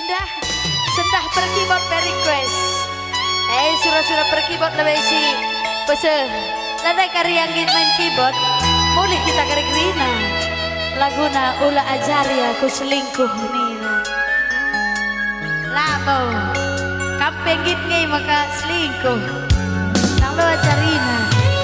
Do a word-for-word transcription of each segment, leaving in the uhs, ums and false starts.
indah sendah perkibot per request. Eh surah-surah perkibot lebih si pese landai karya main keyboard boleh kita kari gerina laguna ula ajari aku selingkuh nina labo kampengit ngai maka selingkuh nang lo ajarina.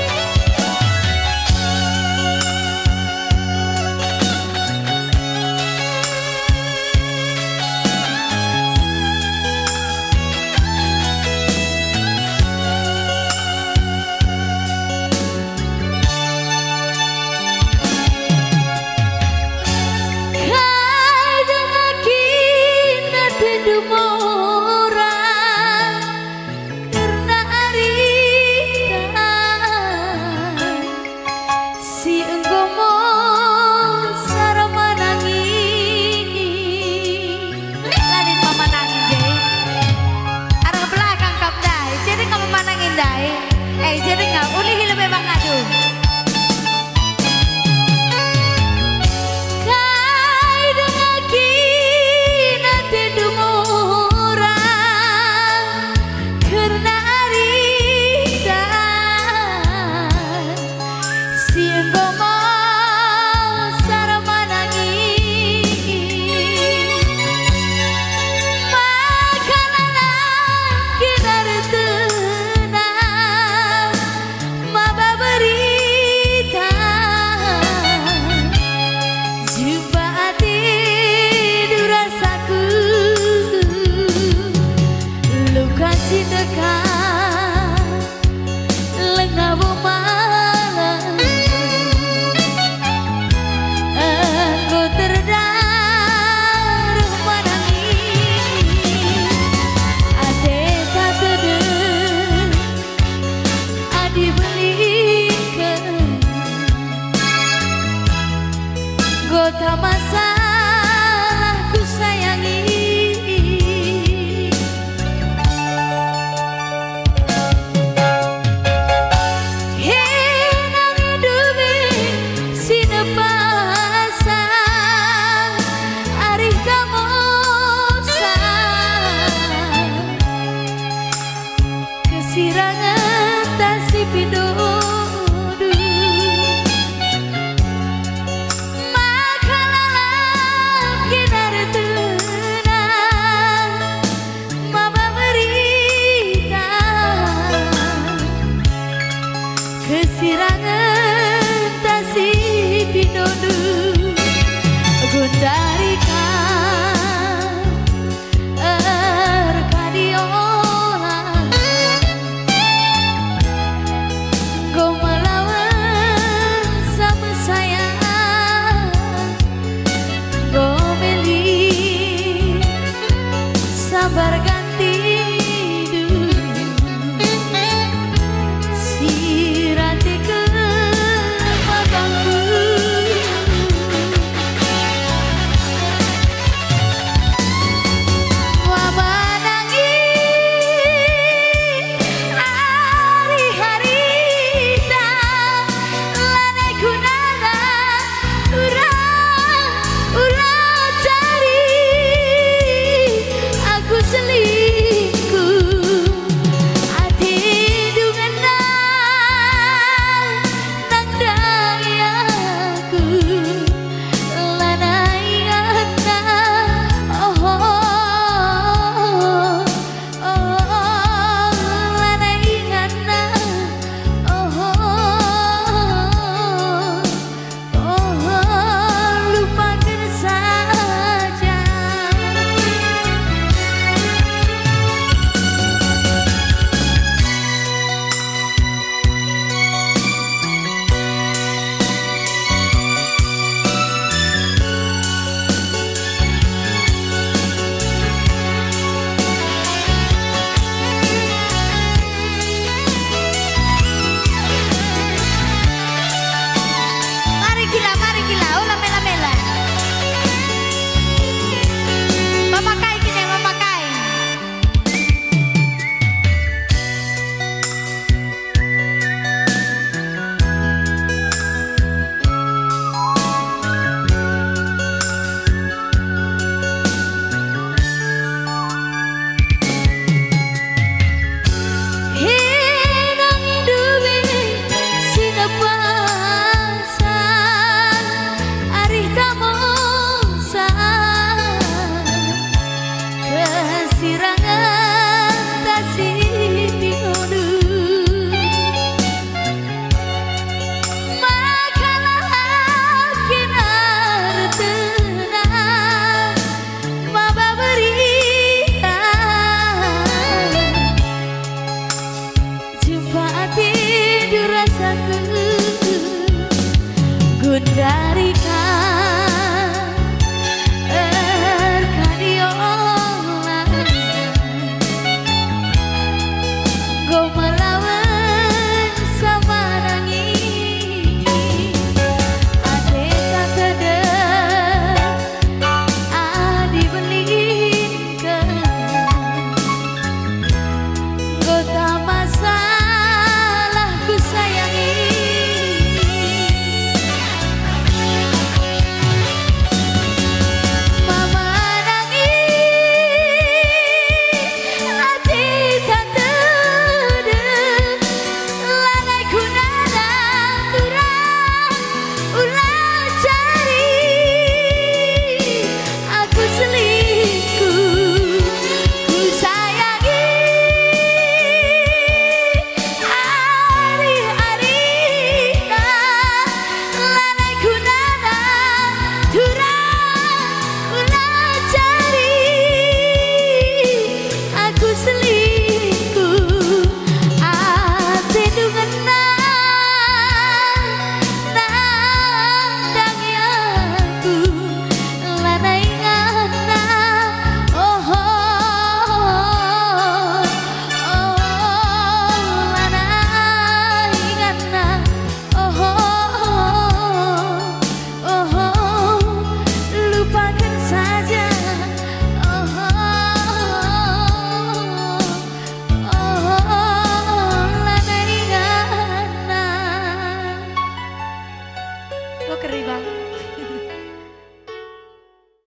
Eh jadi nggak uli hile memang aduh. Kai dengaki nanti dumurang karena arida siang gomo sarama nangis makanan kinar gota masalah ku sayangi hinang hidupi sinepasa arih kamosa kesirangan tasih pido kesirangan tasih pinodu gundarikan erkadiola go melawan sama saya go meli sabar